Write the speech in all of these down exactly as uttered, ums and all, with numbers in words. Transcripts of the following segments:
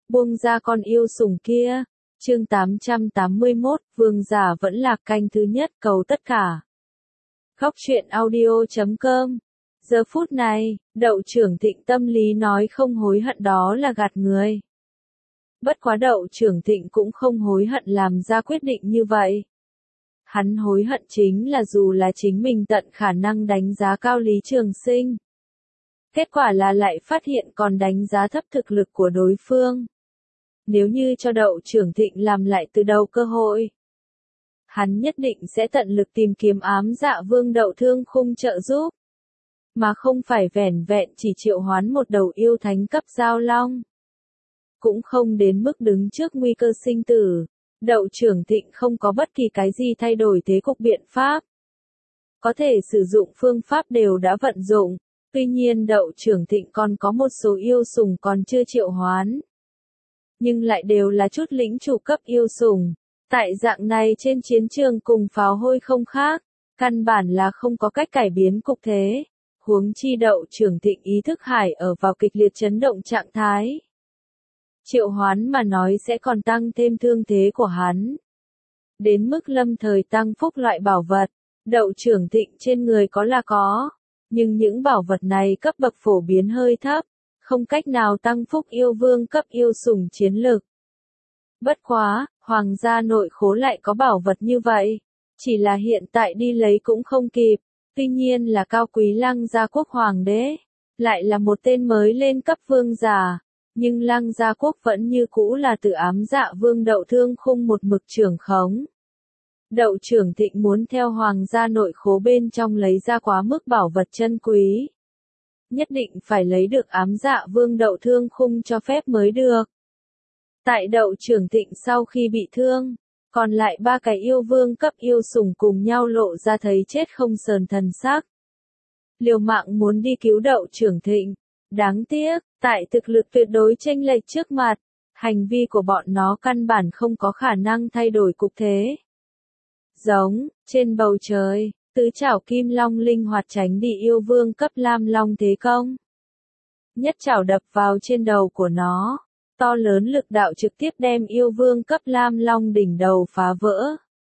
buông ra con yêu sủng kia. Chương tám trăm tám mươi mốt, Vương giả vẫn lạc canh thứ nhất, cầu tất cả. Khóc chuyện audio chấm com. Giờ phút này, Đậu Trưởng Thịnh tâm lý nói không hối hận đó là gạt người. Bất quá Đậu Trưởng Thịnh cũng không hối hận làm ra quyết định như vậy. Hắn hối hận chính là dù là chính mình tận khả năng đánh giá cao Lý Trường Sinh. Kết quả là lại phát hiện còn đánh giá thấp thực lực của đối phương. Nếu như cho Đậu Trưởng Thịnh làm lại từ đầu cơ hội, hắn nhất định sẽ tận lực tìm kiếm ám dạ vương Đậu Thương Khung trợ giúp, mà không phải vẻn vẹn chỉ triệu hoán một đầu yêu thánh cấp giao long. Cũng không đến mức đứng trước nguy cơ sinh tử, Đậu Trưởng Thịnh không có bất kỳ cái gì thay đổi thế cục biện pháp. Có thể sử dụng phương pháp đều đã vận dụng, tuy nhiên Đậu Trưởng Thịnh còn có một số yêu sủng còn chưa triệu hoán. Nhưng lại đều là chút lĩnh chủ cấp yêu sủng. Tại dạng này trên chiến trường cùng pháo hôi không khác, căn bản là không có cách cải biến cục thế. Huống chi Đậu Trưởng Thịnh ý thức hải ở vào kịch liệt chấn động trạng thái. Triệu hoán mà nói sẽ còn tăng thêm thương thế của hắn. Đến mức lâm thời tăng phúc loại bảo vật, Đậu Trưởng Thịnh trên người có là có, nhưng những bảo vật này cấp bậc phổ biến hơi thấp, không cách nào tăng phúc yêu vương cấp yêu sủng chiến lực. Bất quá, hoàng gia nội khố lại có bảo vật như vậy, chỉ là hiện tại đi lấy cũng không kịp, tuy nhiên là cao quý Lăng Gia Quốc hoàng đế, lại là một tên mới lên cấp vương giả, nhưng Lăng Gia Quốc vẫn như cũ là tự ám dạ vương Đậu Thương Khung một mực trưởng khống. Đậu Trưởng Thịnh muốn theo hoàng gia nội khố bên trong lấy ra quá mức bảo vật chân quý. Nhất định phải lấy được ám dạ vương Đậu Thương Khung cho phép mới được. Tại Đậu Trưởng Thịnh sau khi bị thương, còn lại ba cái yêu vương cấp yêu sủng cùng nhau lộ ra thấy chết không sờn thần sắc. Liều mạng muốn đi cứu Đậu Trưởng Thịnh, đáng tiếc, tại thực lực tuyệt đối chênh lệch trước mặt, hành vi của bọn nó căn bản không có khả năng thay đổi cục thế. Giống, trên bầu trời, tứ chảo kim long linh hoạt tránh đi yêu vương cấp lam long thế công. Nhất chảo đập vào trên đầu của nó, to lớn lực đạo trực tiếp đem yêu vương cấp lam long đỉnh đầu phá vỡ.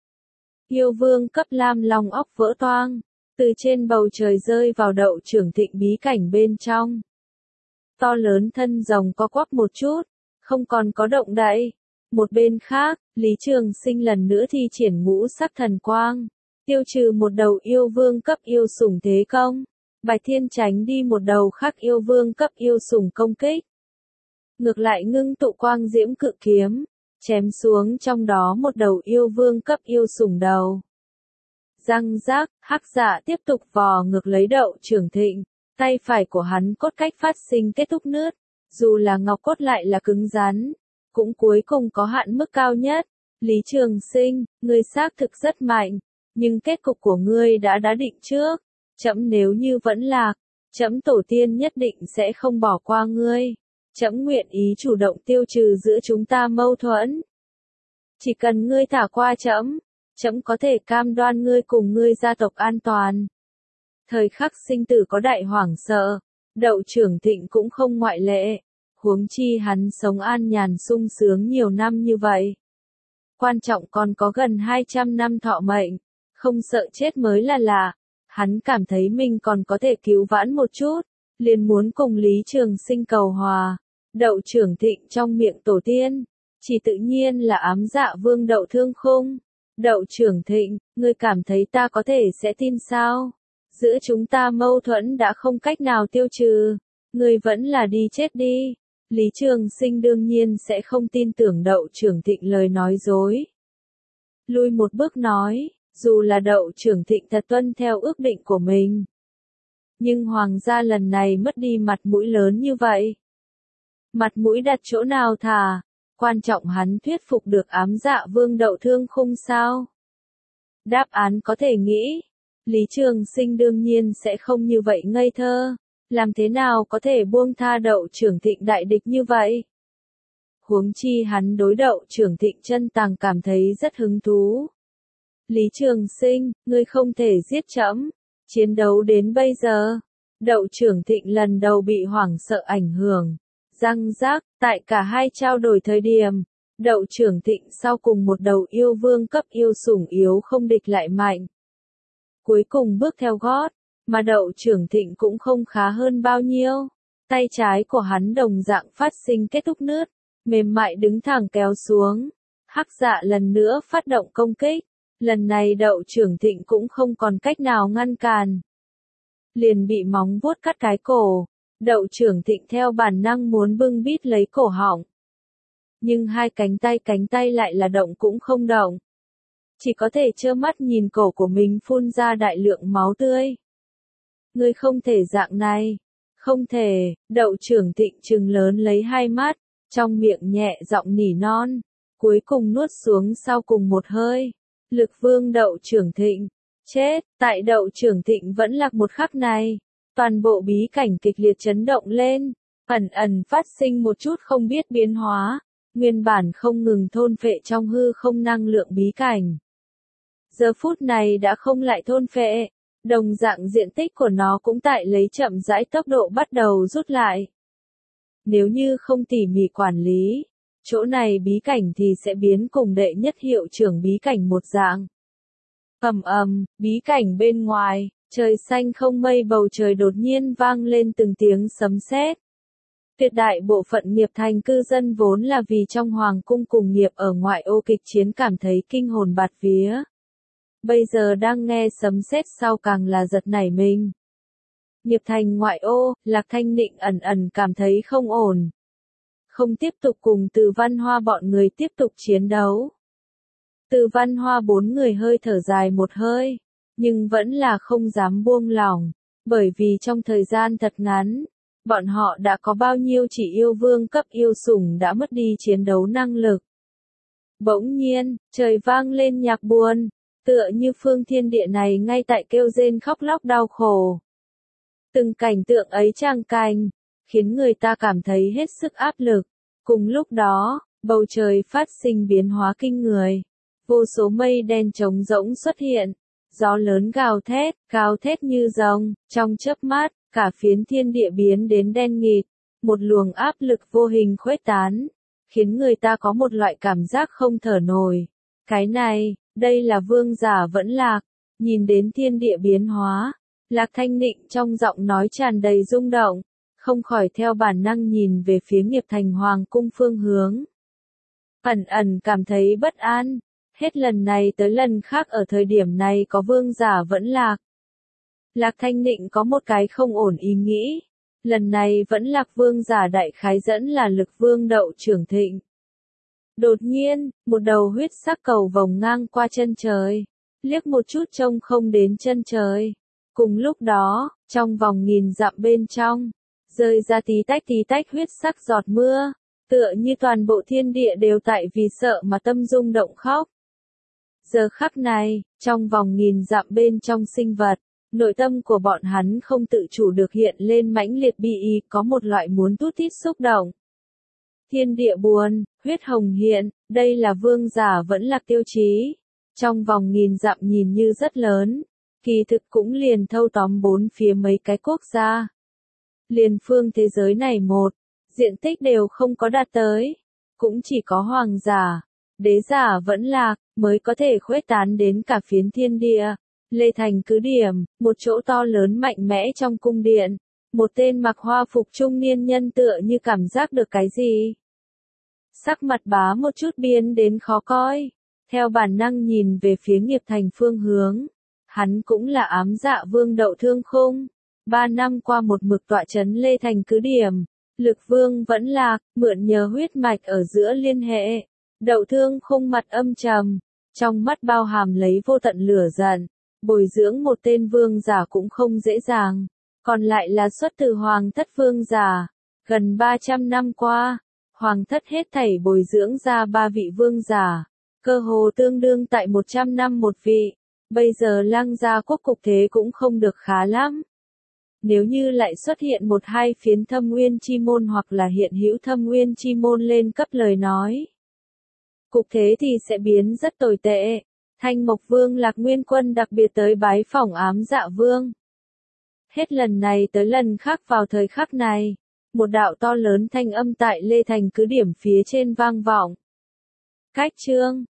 Yêu vương cấp lam long óc vỡ toang, từ trên bầu trời rơi vào Đậu Trưởng Thịnh bí cảnh bên trong. To lớn thân rồng co quắp một chút, không còn có động đậy. Một bên khác, Lý Trường Sinh lần nữa thi triển ngũ sắc thần quang, tiêu trừ một đầu yêu vương cấp yêu sủng thế công. Bạch Thiên tránh đi một đầu khác yêu vương cấp yêu sủng công kích. Ngược lại ngưng tụ quang diễm cự kiếm, chém xuống trong đó một đầu yêu vương cấp yêu sủng đầu. Răng rác, hắc dạ tiếp tục vò ngược lấy Đậu Trưởng Thịnh, tay phải của hắn cốt cách phát sinh kết thúc nứt, dù là ngọc cốt lại là cứng rắn, cũng cuối cùng có hạn mức cao nhất. Lý Trường Sinh, ngươi xác thực rất mạnh, nhưng kết cục của ngươi đã đã định trước, trẫm nếu như vẫn lạc, trẫm tổ tiên nhất định sẽ không bỏ qua ngươi. Trẫm nguyện ý chủ động tiêu trừ giữa chúng ta mâu thuẫn. Chỉ cần ngươi thả qua trẫm, trẫm có thể cam đoan ngươi cùng ngươi gia tộc an toàn. Thời khắc sinh tử có đại hoảng sợ, Đậu Trưởng Thịnh cũng không ngoại lệ, huống chi hắn sống an nhàn sung sướng nhiều năm như vậy. Quan trọng còn có gần hai trăm năm thọ mệnh, không sợ chết mới là lạ. Hắn cảm thấy mình còn có thể cứu vãn một chút, liền muốn cùng Lý Trường Sinh cầu hòa. Đậu Trưởng Thịnh trong miệng tổ tiên, chỉ tự nhiên là ám dạ vương Đậu Thương Khung. Đậu Trưởng Thịnh, ngươi cảm thấy ta có thể sẽ tin sao? Giữa chúng ta mâu thuẫn đã không cách nào tiêu trừ, ngươi vẫn là đi chết đi. Lý Trường Sinh đương nhiên sẽ không tin tưởng Đậu Trưởng Thịnh lời nói dối. Lui một bước nói, dù là Đậu Trưởng Thịnh thật tuân theo ước định của mình, nhưng hoàng gia lần này mất đi mặt mũi lớn như vậy. Mặt mũi đặt chỗ nào thà, quan trọng hắn thuyết phục được ám dạ vương Đậu Thương Khung sao? Đáp án có thể nghĩ, Lý Trường Sinh đương nhiên sẽ không như vậy ngây thơ, làm thế nào có thể buông tha Đậu Trưởng Thịnh đại địch như vậy? Huống chi hắn đối Đậu Trưởng Thịnh chân tàng cảm thấy rất hứng thú. Lý Trường Sinh, ngươi không thể giết trẫm. Chiến đấu đến bây giờ, Đậu Trưởng Thịnh lần đầu bị hoảng sợ ảnh hưởng, Răng rác, tại cả hai trao đổi thời điểm, Đậu Trưởng Thịnh sau cùng một đầu yêu vương cấp yêu sủng yếu không địch lại mạnh. Cuối cùng bước theo gót, mà Đậu Trưởng Thịnh cũng không khá hơn bao nhiêu. Tay trái của hắn đồng dạng phát sinh kết thúc nứt, mềm mại đứng thẳng kéo xuống. Hắc Dạ lần nữa phát động công kích, lần này Đậu Trưởng Thịnh cũng không còn cách nào ngăn cản. Liền bị móng vuốt cắt cái cổ, Đậu Trưởng Thịnh theo bản năng muốn bưng bít lấy cổ họng. Nhưng hai cánh tay cánh tay lại là động cũng không động. Chỉ có thể trơ mắt nhìn cổ của mình phun ra đại lượng máu tươi. Ngươi không thể dạng này. Không thể, Đậu Trưởng Thịnh trừng lớn lấy hai mắt, trong miệng nhẹ giọng nỉ non, cuối cùng nuốt xuống sau cùng một hơi. Lực vương Đậu Trưởng Thịnh, chết, tại Đậu Trưởng Thịnh vẫn lạc một khắc này, toàn bộ bí cảnh kịch liệt chấn động lên, ẩn ẩn phát sinh một chút không biết biến hóa, nguyên bản không ngừng thôn phệ trong hư không năng lượng bí cảnh. Giờ phút này đã không lại thôn phệ. Đồng dạng diện tích của nó cũng tại lấy chậm rãi tốc độ bắt đầu rút lại. Nếu như không tỉ mỉ quản lý, chỗ này bí cảnh thì sẽ biến cùng đệ nhất hiệu trưởng bí cảnh một dạng. Ầm ầm, bí cảnh bên ngoài, trời xanh không mây bầu trời đột nhiên vang lên từng tiếng sấm sét. Tuyệt đại bộ phận nghiệp thành cư dân vốn là vì trong hoàng cung cùng nghiệp ở ngoại ô kịch chiến cảm thấy kinh hồn bạt vía. Bây giờ đang nghe sấm sét sau càng là giật nảy mình. Nghiệp thành ngoại ô, Lạc Thanh Nịnh ẩn ẩn cảm thấy không ổn. Không tiếp tục cùng Từ Văn Hoa bọn người tiếp tục chiến đấu. Từ Văn Hoa bốn người hơi thở dài một hơi, nhưng vẫn là không dám buông lỏng, bởi vì trong thời gian thật ngắn, bọn họ đã có bao nhiêu chỉ yêu vương cấp yêu sủng đã mất đi chiến đấu năng lực. Bỗng nhiên, trời vang lên nhạc buồn. Tựa như phương thiên địa này ngay tại kêu rên khóc lóc đau khổ. Từng cảnh tượng ấy trang cảnh, khiến người ta cảm thấy hết sức áp lực. Cùng lúc đó, bầu trời phát sinh biến hóa kinh người. Vô số mây đen trống rỗng xuất hiện. Gió lớn gào thét, gào thét như rồng, trong chớp mắt, cả phiến thiên địa biến đến đen nghịt. Một luồng áp lực vô hình khuếch tán, khiến người ta có một loại cảm giác không thở nổi. Cái này, đây là vương giả vẫn lạc, nhìn đến thiên địa biến hóa, Lạc Thanh Nịnh trong giọng nói tràn đầy rung động, không khỏi theo bản năng nhìn về phía nghiệp thành hoàng cung phương hướng. Ẩn ẩn cảm thấy bất an, hết lần này tới lần khác ở thời điểm này có vương giả vẫn lạc. Lạc Thanh Nịnh có một cái không ổn ý nghĩ, lần này vẫn lạc vương giả đại khái dẫn là lực vương Đậu Trưởng Thịnh. Đột nhiên, một đầu huyết sắc cầu vòng ngang qua chân trời, liếc một chút trông không đến chân trời. Cùng lúc đó, trong vòng nghìn dặm bên trong, rơi ra tí tách tí tách huyết sắc giọt mưa, tựa như toàn bộ thiên địa đều tại vì sợ mà tâm rung động khóc. Giờ khắc này, trong vòng nghìn dặm bên trong sinh vật, nội tâm của bọn hắn không tự chủ được hiện lên mãnh liệt bi ý, có một loại muốn tút thít xúc động. Thiên địa buồn, huyết hồng hiện, đây là vương giả vẫn là tiêu chí. Trong vòng nghìn dặm nhìn như rất lớn, kỳ thực cũng liền thâu tóm bốn phía mấy cái quốc gia. Liền phương thế giới này một, diện tích đều không có đạt tới, cũng chỉ có hoàng giả, đế giả vẫn lạc, mới có thể khuếch tán đến cả phiến thiên địa. Lê Thành cứ điểm, một chỗ to lớn mạnh mẽ trong cung điện, một tên mặc hoa phục trung niên nhân tựa như cảm giác được cái gì. Sắc mặt bá một chút biến đến khó coi, theo bản năng nhìn về phía nghiệp thành phương hướng. Hắn cũng là ám dạ vương Đậu Thương Khung, ba năm qua một mực tọa chấn Lê Thành cứ điểm, lực vương vẫn lạc, mượn nhờ huyết mạch ở giữa liên hệ. Đậu Thương Khung mặt âm trầm, trong mắt bao hàm lấy vô tận lửa giận, bồi dưỡng một tên vương giả cũng không dễ dàng, còn lại là xuất từ hoàng thất vương giả. Gần ba trăm năm qua, hoàng thất hết thảy bồi dưỡng ra ba vị vương giả, cơ hồ tương đương tại một trăm năm một vị. Bây giờ Lăng gia quốc cục thế cũng không được khá lắm. Nếu như lại xuất hiện một hai phiến Thâm Nguyên chi môn hoặc là hiện hữu Thâm Nguyên chi môn lên cấp lời nói, cục thế thì sẽ biến rất tồi tệ. Thanh Mộc Vương Lạc Nguyên Quân đặc biệt tới bái phỏng ám dạ vương. Hết lần này tới lần khác vào thời khắc này, một đạo to lớn thanh âm tại Lê Thành cứ điểm phía trên vang vọng. Cách chương